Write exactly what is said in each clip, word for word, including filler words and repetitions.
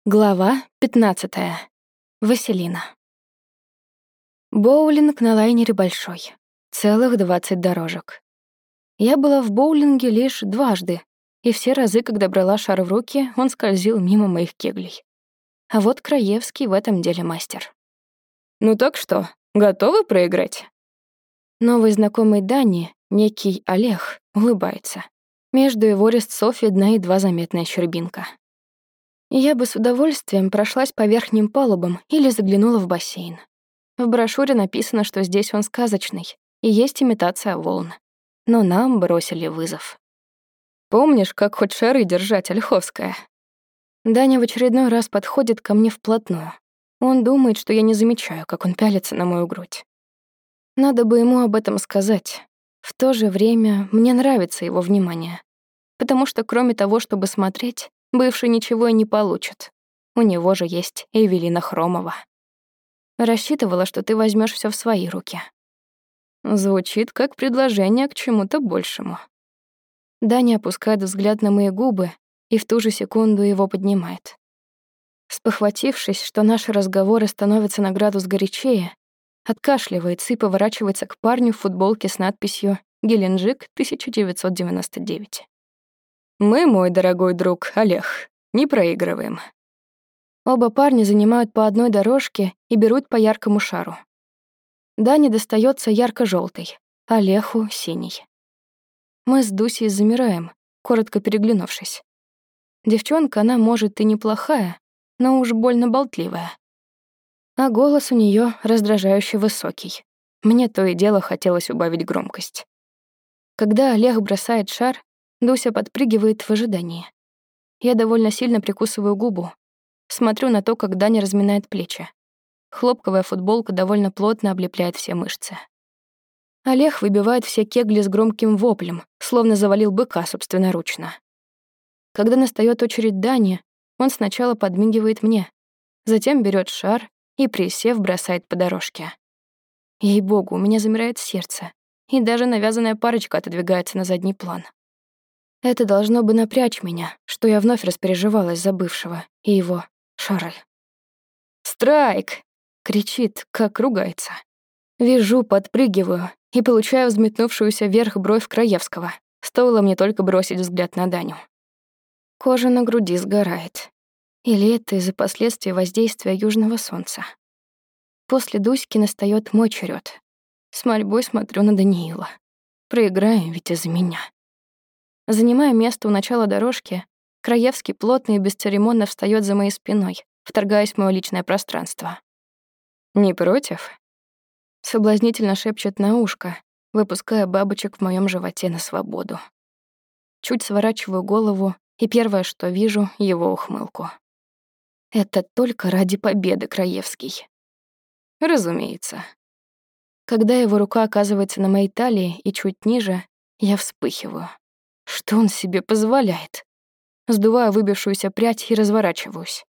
Глава пятнадцатая. Василина. Боулинг на лайнере большой. Целых двадцать дорожек. Я была в боулинге лишь дважды, и все разы, когда брала шар в руки, он скользил мимо моих кеглей. А вот Краевский в этом деле мастер. «Ну так что, готовы проиграть?» Новый знакомый Дани, некий Олег, улыбается. Между его резцов видна едва заметная щербинка. Я бы с удовольствием прошлась по верхним палубам или заглянула в бассейн. В брошюре написано, что здесь он сказочный, и есть имитация волн. Но нам бросили вызов. «Помнишь, как хоть шары держать, Ольховская?» Даня в очередной раз подходит ко мне вплотную. Он думает, что я не замечаю, как он пялится на мою грудь. Надо бы ему об этом сказать. В то же время мне нравится его внимание. Потому что кроме того, чтобы смотреть, бывший ничего и не получит. У него же есть Эвелина Хромова. Рассчитывала, что ты возьмешь все в свои руки. Звучит как предложение к чему-то большему. Даня опускает взгляд на мои губы и в ту же секунду его поднимает. Спохватившись, что наши разговоры становятся на градус горячее, откашливается и поворачивается к парню в футболке с надписью «Геленджик, тысяча девятьсот девяносто девять». «Мы, мой дорогой друг Олег, не проигрываем». Оба парня занимают по одной дорожке и берут по яркому шару. Дане достается ярко-желтый, Олегу — синий. Мы с Дусей замираем, коротко переглянувшись. Девчонка, она, может, и неплохая, но уж больно болтливая. А голос у нее раздражающе высокий. Мне то и дело хотелось убавить громкость. Когда Олег бросает шар, Дуся подпрыгивает в ожидании. Я довольно сильно прикусываю губу. Смотрю на то, как Даня разминает плечи. Хлопковая футболка довольно плотно облепляет все мышцы. Олег выбивает все кегли с громким воплем, словно завалил быка собственноручно. Когда настаёт очередь Дани, он сначала подмигивает мне, затем берет шар и, присев, бросает по дорожке. Ей-богу, у меня замирает сердце, и даже навязанная парочка отодвигается на задний план. Это должно бы напрячь меня, что я вновь распереживалась за бывшего и его шары. «Страйк!» — кричит, как ругается. Вижу, подпрыгиваю и получаю взметнувшуюся вверх бровь Краевского. Стоило мне только бросить взгляд на Даню. Кожа на груди сгорает. Или это из-за последствий воздействия южного солнца. После Дуськи настаёт мой черед. С мольбой смотрю на Даниила. Проиграем ведь из-за меня. Занимая место у начала дорожки, Краевский плотно и бесцеремонно встаёт за моей спиной, вторгаясь в моё личное пространство. «Не против?» Соблазнительно шепчет на ушко, выпуская бабочек в моём животе на свободу. Чуть сворачиваю голову, и первое, что вижу, — его ухмылку. Это только ради победы, Краевский. Разумеется. Когда его рука оказывается на моей талии и чуть ниже, я вспыхиваю. Что он себе позволяет? Сдуваю выбившуюся прядь и разворачиваюсь.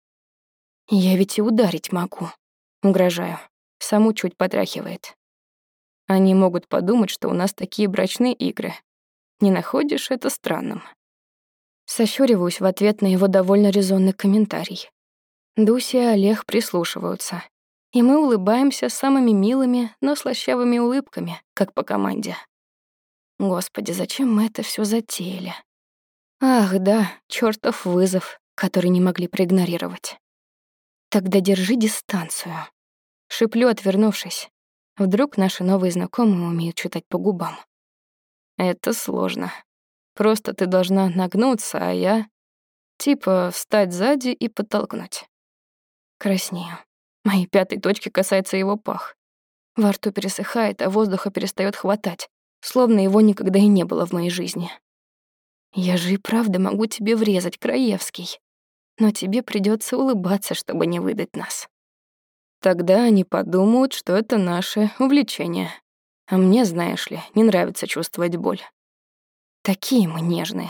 Я ведь и ударить могу. Угрожаю. Саму чуть потряхивает. Они могут подумать, что у нас такие брачные игры. Не находишь это странным? Сощуриваюсь в ответ на его довольно резонный комментарий. Дуся и Олег прислушиваются, и мы улыбаемся самыми милыми, но слащавыми улыбками, как по команде. Господи, зачем мы это всё затеяли? Ах, да, чёртов вызов, который не могли проигнорировать. Тогда держи дистанцию. Шиплю, отвернувшись. Вдруг наши новые знакомые умеют читать по губам. Это сложно. Просто ты должна нагнуться, а я... Типа встать сзади и подтолкнуть. Краснею. Моей пятой точки касается его пах. Во рту пересыхает, а воздуха перестаёт хватать, словно его никогда и не было в моей жизни. Я же и правда могу тебе врезать, Краевский. Но тебе придётся улыбаться, чтобы не выдать нас. Тогда они подумают, что это наше увлечение. А мне, знаешь ли, не нравится чувствовать боль. Такие мы нежные.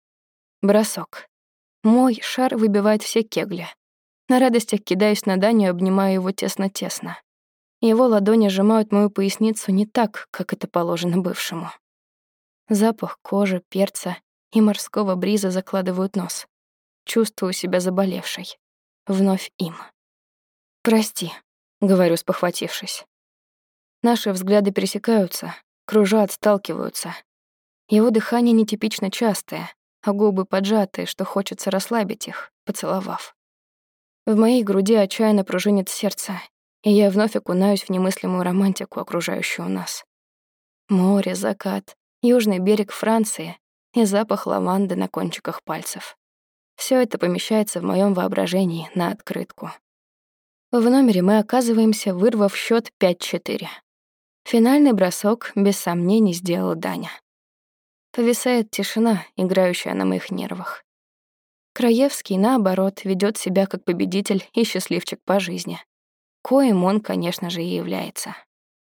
Бросок. Мой шар выбивает все кегли. На радостях кидаюсь на Даню и обнимаю его тесно-тесно. Его ладони сжимают мою поясницу не так, как это положено бывшему. Запах кожи, перца и морского бриза закладывают нос. Чувствую себя заболевшей. вновь им. «Прости», — говорю, спохватившись. Наши взгляды пересекаются, кружат, сталкиваются. Его дыхание нетипично частое, а губы поджатые, что хочется расслабить их, поцеловав. В моей груди отчаянно пружинит сердце, и я вновь окунаюсь в немыслимую романтику, окружающую нас. Море, закат, южный берег Франции и запах лаванды на кончиках пальцев. Всё это помещается в моём воображении на открытку. В номере мы оказываемся, вырвав счёт пять-четыре. Финальный бросок, без сомнений, сделал Даня. Повисает тишина, играющая на моих нервах. Краевский, наоборот, ведёт себя как победитель и счастливчик по жизни. Коим он, конечно же, и является.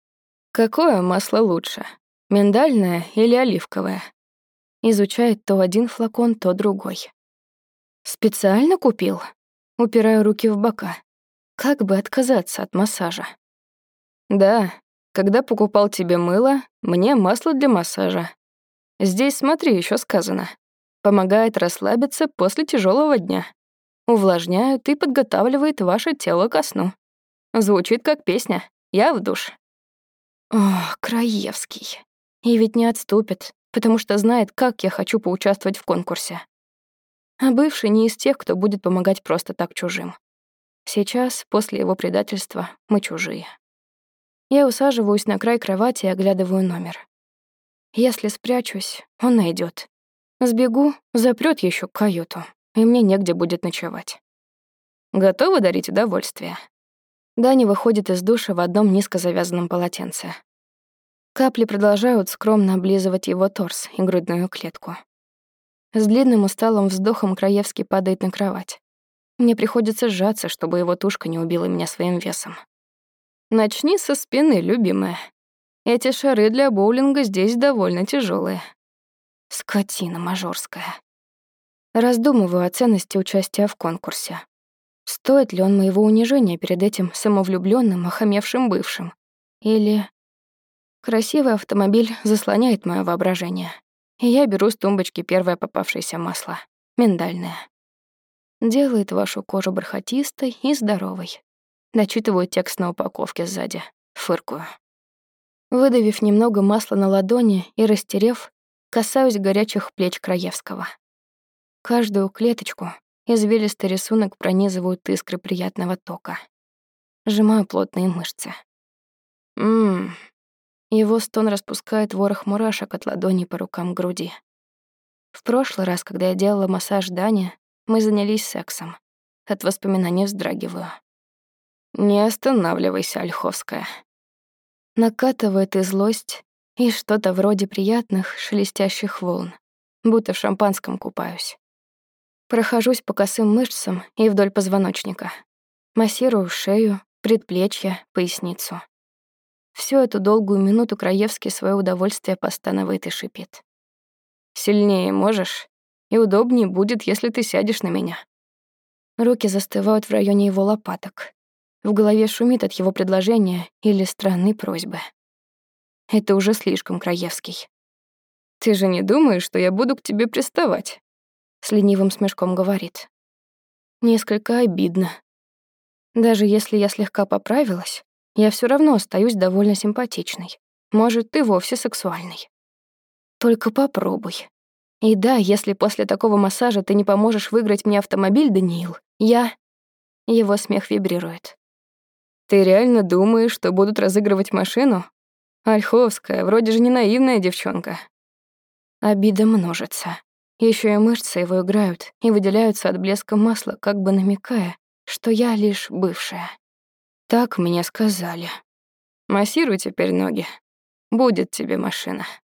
«Какое масло лучше, миндальное или оливковое?» Изучает то один флакон, то другой. «Специально купил?» Упираю руки в бока. Как бы отказаться от массажа? «Да, когда покупал тебе мыло, мне масло для массажа. Здесь, смотри, ещё сказано. Помогает расслабиться после тяжёлого дня. Увлажняет и подготавливает ваше тело ко сну. Звучит как песня. Я в душ». Ох, Краевский. И ведь не отступит, потому что знает, как я хочу поучаствовать в конкурсе. А бывший не из тех, кто будет помогать просто так чужим. Сейчас, после его предательства, мы чужие. Я усаживаюсь на край кровати и оглядываю номер. Если спрячусь, он найдёт. Сбегу, запрёт ещё каюту, и мне негде будет ночевать. Готова дарить удовольствие? Даня выходит из душа в одном низко завязанном полотенце. Капли продолжают скромно облизывать его торс и грудную клетку. С длинным усталым вздохом Краевский падает на кровать. Мне приходится сжаться, чтобы его тушка не убила меня своим весом. «Начни со спины, любимая. Эти шары для боулинга здесь довольно тяжёлые». Скотина мажорская. Раздумываю о ценности участия в конкурсе. Стоит ли он моего унижения перед этим самовлюблённым, охамевшим бывшим? Или... Красивый автомобиль заслоняет моё воображение, и я беру с тумбочки первое попавшееся масло — миндальное. Делает вашу кожу бархатистой и здоровой. Дочитываю текст на упаковке сзади. Фыркую. Выдавив немного масла на ладони и растерев, касаюсь горячих плеч Краевского. Каждую клеточку извилистый рисунок пронизывают искры приятного тока. Сжимаю плотные мышцы. Ммм. Его стон распускает ворох мурашек от ладони по рукам к груди. В прошлый раз, когда я делала массаж Дане, мы занялись сексом. От воспоминаний вздрагиваю. «Не останавливайся, Ольховская». Накатывает и злость, и что-то вроде приятных шелестящих волн, будто в шампанском купаюсь. Прохожусь по косым мышцам и вдоль позвоночника. Массирую шею, предплечья, поясницу. Всю эту долгую минуту Краевский своё удовольствие постанывает и шипит. «Сильнее можешь? И удобнее будет, если ты сядешь на меня». Руки застывают в районе его лопаток. В голове шумит от его предложения или странной просьбы. Это уже слишком, Краевский. «Ты же не думаешь, что я буду к тебе приставать?» С ленивым смешком говорит. Несколько обидно. Даже если я слегка поправилась, я всё равно остаюсь довольно симпатичной. Может, и вовсе сексуальной. Только попробуй. И да, если после такого массажа ты не поможешь выиграть мне автомобиль, Даниил, я... Его смех вибрирует. «Ты реально думаешь, что будут разыгрывать машину? Ольховская, вроде же не наивная девчонка». Обида множится. Ещё и мышцы его играют и выделяются от блеска масла, как бы намекая, что я лишь бывшая. Так мне сказали. Массируй теперь ноги. Будет тебе машина.